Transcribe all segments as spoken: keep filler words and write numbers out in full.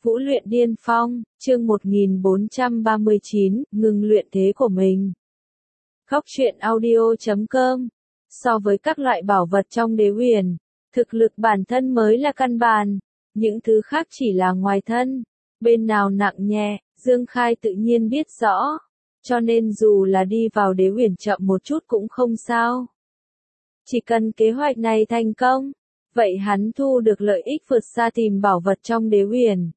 Vũ luyện điên phong, chương một nghìn bốn trăm ba mươi chín, ngừng luyện thế của mình. Góc truyện audio chấm com. So với các loại bảo vật trong đế huyền, thực lực bản thân mới là căn bản, những thứ khác chỉ là ngoài thân. Bên nào nặng nhẹ, Dương Khai tự nhiên biết rõ, cho nên dù là đi vào đế huyền chậm một chút cũng không sao. Chỉ cần kế hoạch này thành công, vậy hắn thu được lợi ích vượt xa tìm bảo vật trong đế huyền.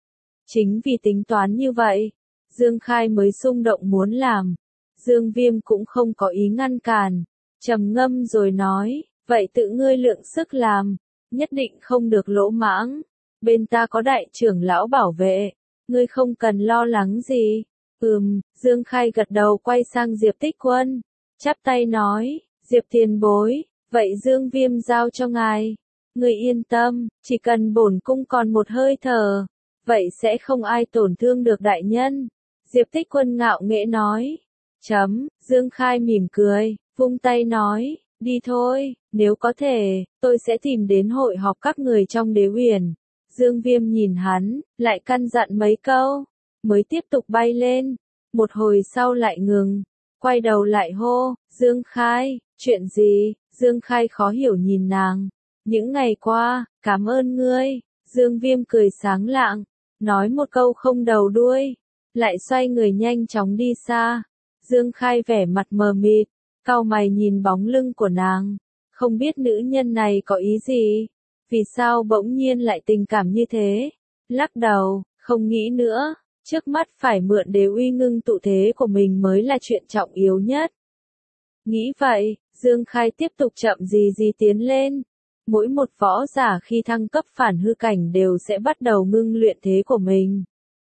Chính vì tính toán như vậy, Dương Khai mới xung động muốn làm. Dương Viêm cũng không có ý ngăn cản, trầm ngâm rồi nói, vậy tự ngươi lượng sức làm, nhất định không được lỗ mãng. Bên ta có đại trưởng lão bảo vệ, ngươi không cần lo lắng gì. Ừm, Dương Khai gật đầu quay sang Diệp Tích Quân, chắp tay nói, Diệp tiền bối, vậy Dương Viêm giao cho ngài. Ngươi yên tâm, chỉ cần bổn cung còn một hơi thở, vậy sẽ không ai tổn thương được đại nhân. Diệp Tích Quân ngạo nghễ nói. Chấm, Dương Khai mỉm cười, vung tay nói, đi thôi, nếu có thể, tôi sẽ tìm đến hội họp các người trong đế huyền. Dương Viêm nhìn hắn, lại căn dặn mấy câu, mới tiếp tục bay lên. Một hồi sau lại ngừng, quay đầu lại hô, Dương Khai, chuyện gì? Dương Khai khó hiểu nhìn nàng. Những ngày qua, cảm ơn ngươi. Dương Viêm cười sáng lạng, nói một câu không đầu đuôi, lại xoay người nhanh chóng đi xa. Dương Khai vẻ mặt mờ mịt, cau mày nhìn bóng lưng của nàng, không biết nữ nhân này có ý gì, vì sao bỗng nhiên lại tình cảm như thế. Lắc đầu, không nghĩ nữa, trước mắt phải mượn đế uy ngưng tụ thế của mình mới là chuyện trọng yếu nhất. Nghĩ vậy, Dương Khai tiếp tục chậm gì gì tiến lên. Mỗi một võ giả khi thăng cấp phản hư cảnh đều sẽ bắt đầu ngưng luyện thế của mình.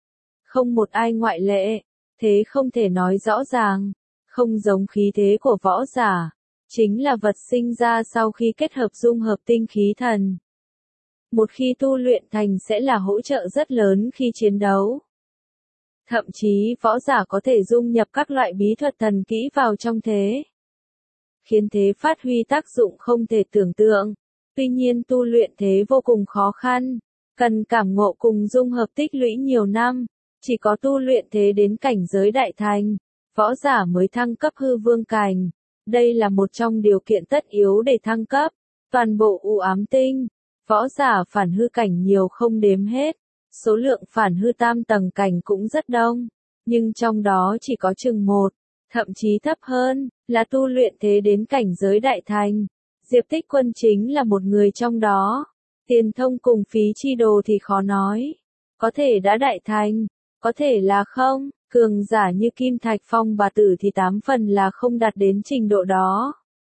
Không một ai ngoại lệ, thế không thể nói rõ ràng, không giống khí thế của võ giả, chính là vật sinh ra sau khi kết hợp dung hợp tinh khí thần. Một khi tu luyện thành sẽ là hỗ trợ rất lớn khi chiến đấu. Thậm chí võ giả có thể dung nhập các loại bí thuật thần kỹ vào trong thế, khiến thế phát huy tác dụng không thể tưởng tượng. Tuy nhiên tu luyện thế vô cùng khó khăn, cần cảm ngộ cùng dung hợp tích lũy nhiều năm, chỉ có tu luyện thế đến cảnh giới đại thành, võ giả mới thăng cấp hư vương cảnh. Đây là một trong điều kiện tất yếu để thăng cấp. Toàn bộ u ám tinh, võ giả phản hư cảnh nhiều không đếm hết, số lượng phản hư tam tầng cảnh cũng rất đông, nhưng trong đó chỉ có chừng một, thậm chí thấp hơn, là tu luyện thế đến cảnh giới đại thành. Diệp Tích Quân chính là một người trong đó. Tiền Thông cùng Phí Chi Đồ thì khó nói, có thể đã đại thành, có thể là không. Cường giả như Kim Thạch Phong bà tử thì tám phần là không đạt đến trình độ đó.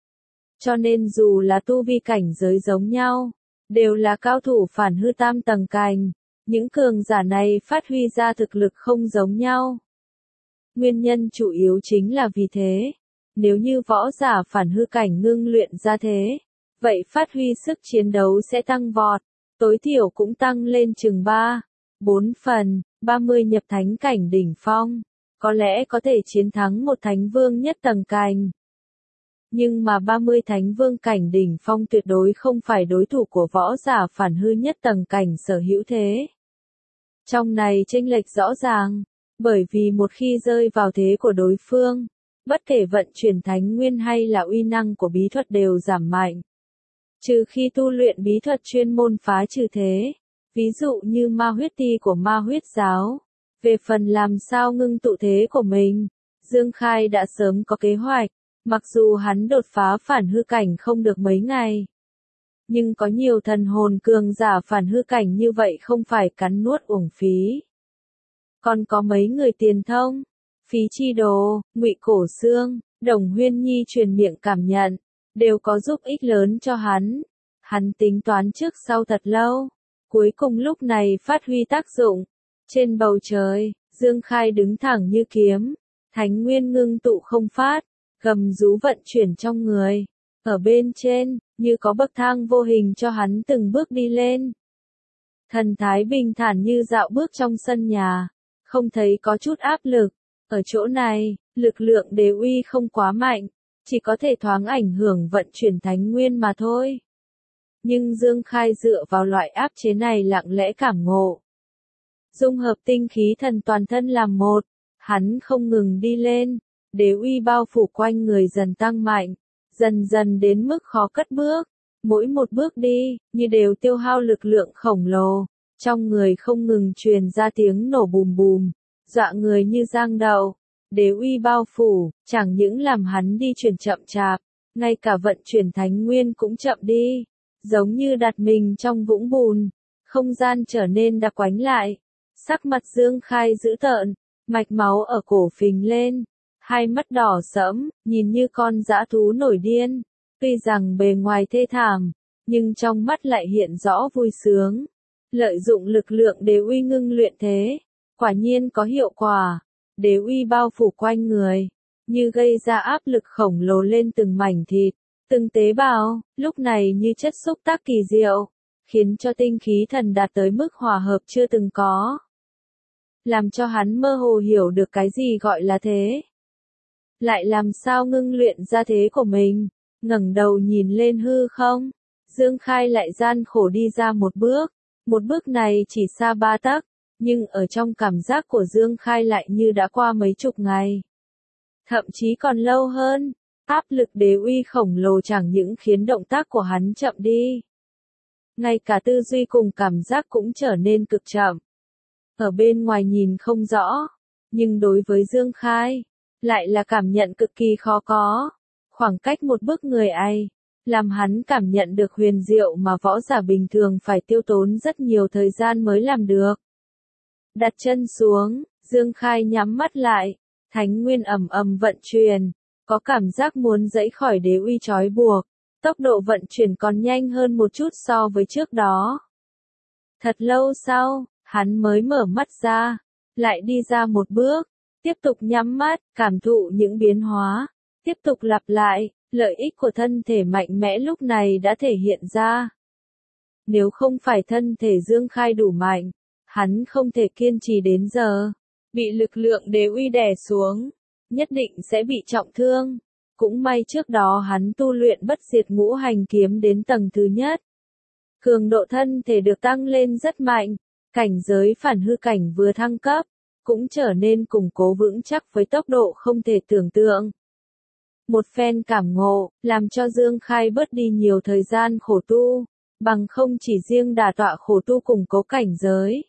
Cho nên dù là tu vi cảnh giới giống nhau, đều là cao thủ phản hư tam tầng cảnh, những cường giả này phát huy ra thực lực không giống nhau. Nguyên nhân chủ yếu chính là vì thế. Nếu như võ giả phản hư cảnh ngưng luyện ra thế, vậy phát huy sức chiến đấu sẽ tăng vọt, tối thiểu cũng tăng lên chừng ba, bốn phần. ba mươi nhập thánh cảnh đỉnh phong, có lẽ có thể chiến thắng một thánh vương nhất tầng cảnh. Nhưng mà ba mươi thánh vương cảnh đỉnh phong tuyệt đối không phải đối thủ của võ giả phản hư nhất tầng cảnh sở hữu thế. Trong này chênh lệch rõ ràng, bởi vì một khi rơi vào thế của đối phương, bất kể vận chuyển thánh nguyên hay là uy năng của bí thuật đều giảm mạnh. Trừ khi tu luyện bí thuật chuyên môn phá trừ thế. Ví dụ như ma huyết ti của ma huyết giáo. Về phần làm sao ngưng tụ thế của mình, Dương Khai đã sớm có kế hoạch, mặc dù hắn đột phá phản hư cảnh không được mấy ngày. Nhưng có nhiều thần hồn cường giả phản hư cảnh như vậy không phải cắn nuốt uổng phí. Còn có mấy người Tiền Thông, Phí Chi Đồ, Ngụy Cổ Xương, Đồng Huyên Nhi truyền miệng cảm nhận, đều có giúp ích lớn cho hắn. Hắn tính toán trước sau thật lâu. Cuối cùng lúc này phát huy tác dụng. Trên bầu trời, Dương Khai đứng thẳng như kiếm, thánh nguyên ngưng tụ không phát, gầm rú vận chuyển trong người. Ở bên trên, như có bậc thang vô hình cho hắn từng bước đi lên. Thần thái bình thản như dạo bước trong sân nhà, không thấy có chút áp lực. Ở chỗ này, lực lượng đế uy không quá mạnh, chỉ có thể thoáng ảnh hưởng vận chuyển thánh nguyên mà thôi. Nhưng Dương Khai dựa vào loại áp chế này lặng lẽ cảm ngộ. dung hợp tinh khí thần toàn thân làm một, hắn không ngừng đi lên, đế uy bao phủ quanh người dần tăng mạnh, dần dần đến mức khó cất bước, mỗi một bước đi, như đều tiêu hao lực lượng khổng lồ, trong người không ngừng truyền ra tiếng nổ bùm bùm, dọa người như giang đậu, đế uy bao phủ, chẳng những làm hắn đi chuyển chậm chạp, ngay cả vận chuyển thánh nguyên cũng chậm đi, giống như đặt mình trong vũng bùn, không gian trở nên đặc quánh lại, sắc mặt Dương Khai dữ tợn, mạch máu ở cổ phình lên, hai mắt đỏ sẫm, nhìn như con dã thú nổi điên, tuy rằng bề ngoài thê thảm, nhưng trong mắt lại hiện rõ vui sướng, lợi dụng lực lượng đế uy ngưng luyện thế, quả nhiên có hiệu quả, đế uy bao phủ quanh người, như gây ra áp lực khổng lồ lên từng mảnh thịt, từng tế bào, lúc này như chất xúc tác kỳ diệu, khiến cho tinh khí thần đạt tới mức hòa hợp chưa từng có. Làm cho hắn mơ hồ hiểu được cái gì gọi là thế. Lại làm sao ngưng luyện ra thế của mình, ngẩng đầu nhìn lên hư không, Dương Khai lại gian khổ đi ra một bước, một bước này chỉ xa ba tấc, nhưng ở trong cảm giác của Dương Khai lại như đã qua mấy chục ngày. Thậm chí còn lâu hơn, áp lực đế uy khổng lồ chẳng những khiến động tác của hắn chậm đi. Ngay cả tư duy cùng cảm giác cũng trở nên cực chậm. Ở bên ngoài nhìn không rõ, nhưng đối với Dương Khai, lại là cảm nhận cực kỳ khó có. Khoảng cách một bước người ai, làm hắn cảm nhận được huyền diệu mà võ giả bình thường phải tiêu tốn rất nhiều thời gian mới làm được. Đặt chân xuống, Dương Khai nhắm mắt lại, thánh nguyên ầm ầm vận chuyển, có cảm giác muốn giãy khỏi đế uy trói buộc, tốc độ vận chuyển còn nhanh hơn một chút so với trước đó. Thật lâu sau, hắn mới mở mắt ra, lại đi ra một bước, tiếp tục nhắm mắt, cảm thụ những biến hóa, tiếp tục lặp lại, lợi ích của thân thể mạnh mẽ lúc này đã thể hiện ra. Nếu không phải thân thể Dương Khai đủ mạnh, hắn không thể kiên trì đến giờ, bị lực lượng đế uy đè xuống, nhất định sẽ bị trọng thương. Cũng may trước đó hắn tu luyện bất diệt ngũ hành kiếm đến tầng thứ nhất. Cường độ thân thể được tăng lên rất mạnh, cảnh giới phản hư cảnh vừa thăng cấp, cũng trở nên củng cố vững chắc với tốc độ không thể tưởng tượng. Một phen cảm ngộ, làm cho Dương Khai bớt đi nhiều thời gian khổ tu, bằng không chỉ riêng đả tọa khổ tu củng cố cảnh giới.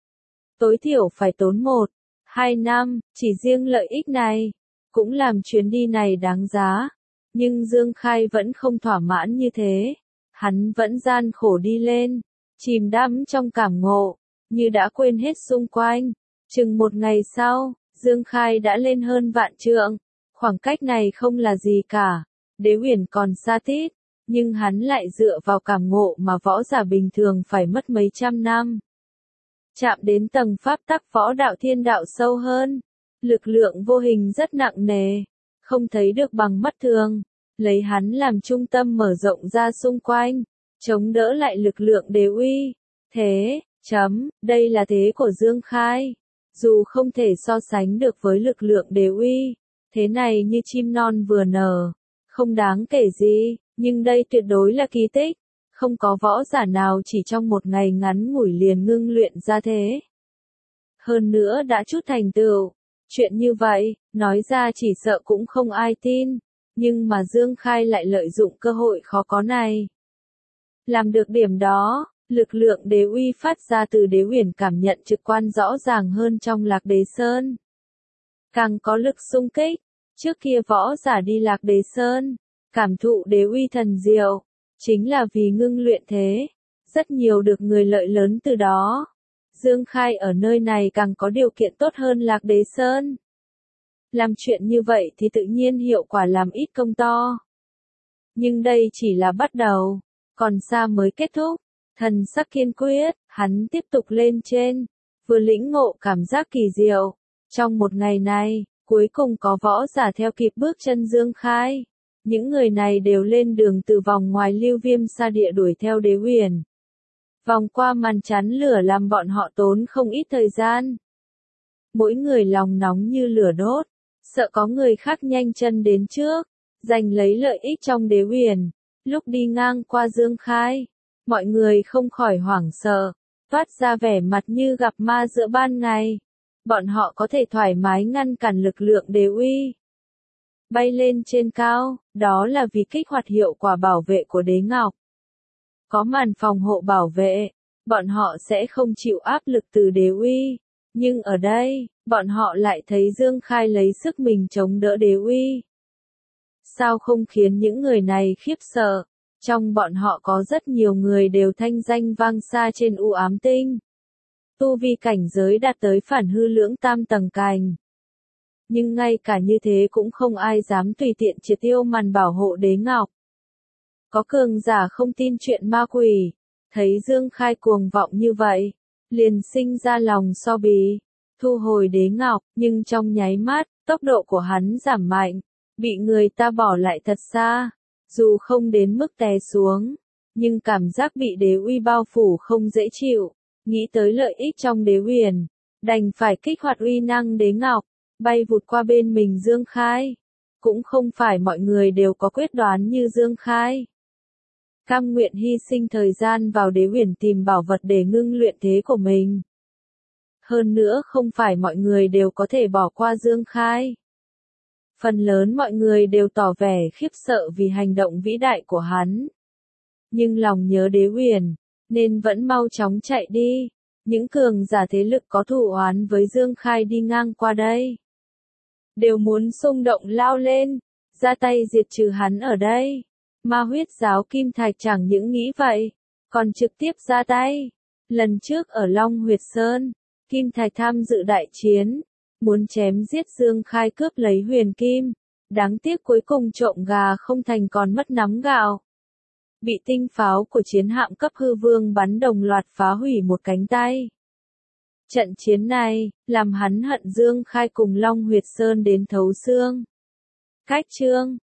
Tối thiểu phải tốn một, hai năm, chỉ riêng lợi ích này, cũng làm chuyến đi này đáng giá. Nhưng Dương Khai vẫn không thỏa mãn như thế, hắn vẫn gian khổ đi lên, chìm đắm trong cảm ngộ, như đã quên hết xung quanh. Chừng một ngày sau, Dương Khai đã lên hơn vạn trượng, khoảng cách này không là gì cả, đế huyền còn xa tít, nhưng hắn lại dựa vào cảm ngộ mà võ giả bình thường phải mất mấy trăm năm. Chạm đến tầng pháp tắc võ đạo thiên đạo sâu hơn, lực lượng vô hình rất nặng nề, không thấy được bằng mắt thường, lấy hắn làm trung tâm mở rộng ra xung quanh, chống đỡ lại lực lượng đế uy. Thế, chấm, đây là thế của Dương Khai. Dù không thể so sánh được với lực lượng đế uy, thế này như chim non vừa nở, không đáng kể gì, nhưng đây tuyệt đối là kỳ tích. Không có võ giả nào chỉ trong một ngày ngắn ngủi liền ngưng luyện ra thế. Hơn nữa đã chút thành tựu. Chuyện như vậy, nói ra chỉ sợ cũng không ai tin, nhưng mà Dương Khai lại lợi dụng cơ hội khó có này. Làm được điểm đó, lực lượng đế uy phát ra từ đế huyền cảm nhận trực quan rõ ràng hơn trong Lạc Đế Sơn. Càng có lực xung kích, trước kia võ giả đi Lạc Đế Sơn, cảm thụ đế uy thần diệu, chính là vì ngưng luyện thế, rất nhiều được người lợi lớn từ đó. Dương Khai ở nơi này càng có điều kiện tốt hơn Lạc Đế Sơn. Làm chuyện như vậy thì tự nhiên hiệu quả làm ít công to. Nhưng đây chỉ là bắt đầu, còn xa mới kết thúc. Thần sắc kiên quyết, hắn tiếp tục lên trên, vừa lĩnh ngộ cảm giác kỳ diệu. Trong một ngày này, cuối cùng có võ giả theo kịp bước chân Dương Khai. Những người này đều lên đường từ vòng ngoài Lưu Viêm Sa Địa đuổi theo đế huyền. Vòng qua màn chắn lửa làm bọn họ tốn không ít thời gian. Mỗi người lòng nóng như lửa đốt, sợ có người khác nhanh chân đến trước, giành lấy lợi ích trong đế huyền. Lúc đi ngang qua Dương Khai, mọi người không khỏi hoảng sợ, toát ra vẻ mặt như gặp ma giữa ban ngày. Bọn họ có thể thoải mái ngăn cản lực lượng đế uy bay lên trên cao, đó là vì kích hoạt hiệu quả bảo vệ của đế ngọc. Có màn phòng hộ bảo vệ, bọn họ sẽ không chịu áp lực từ đế uy. Nhưng ở đây, bọn họ lại thấy Dương Khai lấy sức mình chống đỡ đế uy. Sao không khiến những người này khiếp sợ? Trong bọn họ có rất nhiều người đều thanh danh vang xa trên u ám tinh. Tu vi cảnh giới đạt tới phản hư lưỡng tam tầng cành. Nhưng ngay cả như thế cũng không ai dám tùy tiện triệt tiêu màn bảo hộ đế ngọc. Có cường giả không tin chuyện ma quỷ, thấy Dương Khai cuồng vọng như vậy, liền sinh ra lòng so bì, thu hồi đế ngọc, nhưng trong nháy mắt, tốc độ của hắn giảm mạnh, bị người ta bỏ lại thật xa, dù không đến mức té xuống, nhưng cảm giác bị đế uy bao phủ không dễ chịu, nghĩ tới lợi ích trong đế huyền, đành phải kích hoạt uy năng đế ngọc, bay vụt qua bên mình Dương Khai. Cũng không phải mọi người đều có quyết đoán như Dương Khai. Cam nguyện hy sinh thời gian vào đế huyền tìm bảo vật để ngưng luyện thế của mình. Hơn nữa không phải mọi người đều có thể bỏ qua Dương Khai. Phần lớn mọi người đều tỏ vẻ khiếp sợ vì hành động vĩ đại của hắn. Nhưng lòng nhớ đế huyền, nên vẫn mau chóng chạy đi. Những cường giả thế lực có thù oán với Dương Khai đi ngang qua đây, đều muốn xung động lao lên, ra tay diệt trừ hắn ở đây. Ma huyết giáo Kim Thạch chẳng những nghĩ vậy, còn trực tiếp ra tay. Lần trước ở Long Huyệt Sơn, Kim Thạch tham dự đại chiến, muốn chém giết Dương Khai cướp lấy huyền kim. Đáng tiếc cuối cùng trộm gà không thành còn mất nắm gạo. Bị tinh pháo của chiến hạm cấp hư vương bắn đồng loạt phá hủy một cánh tay. Trận chiến này, làm hắn hận Dương Khai cùng Long Huyệt Sơn đến thấu xương. Cách chương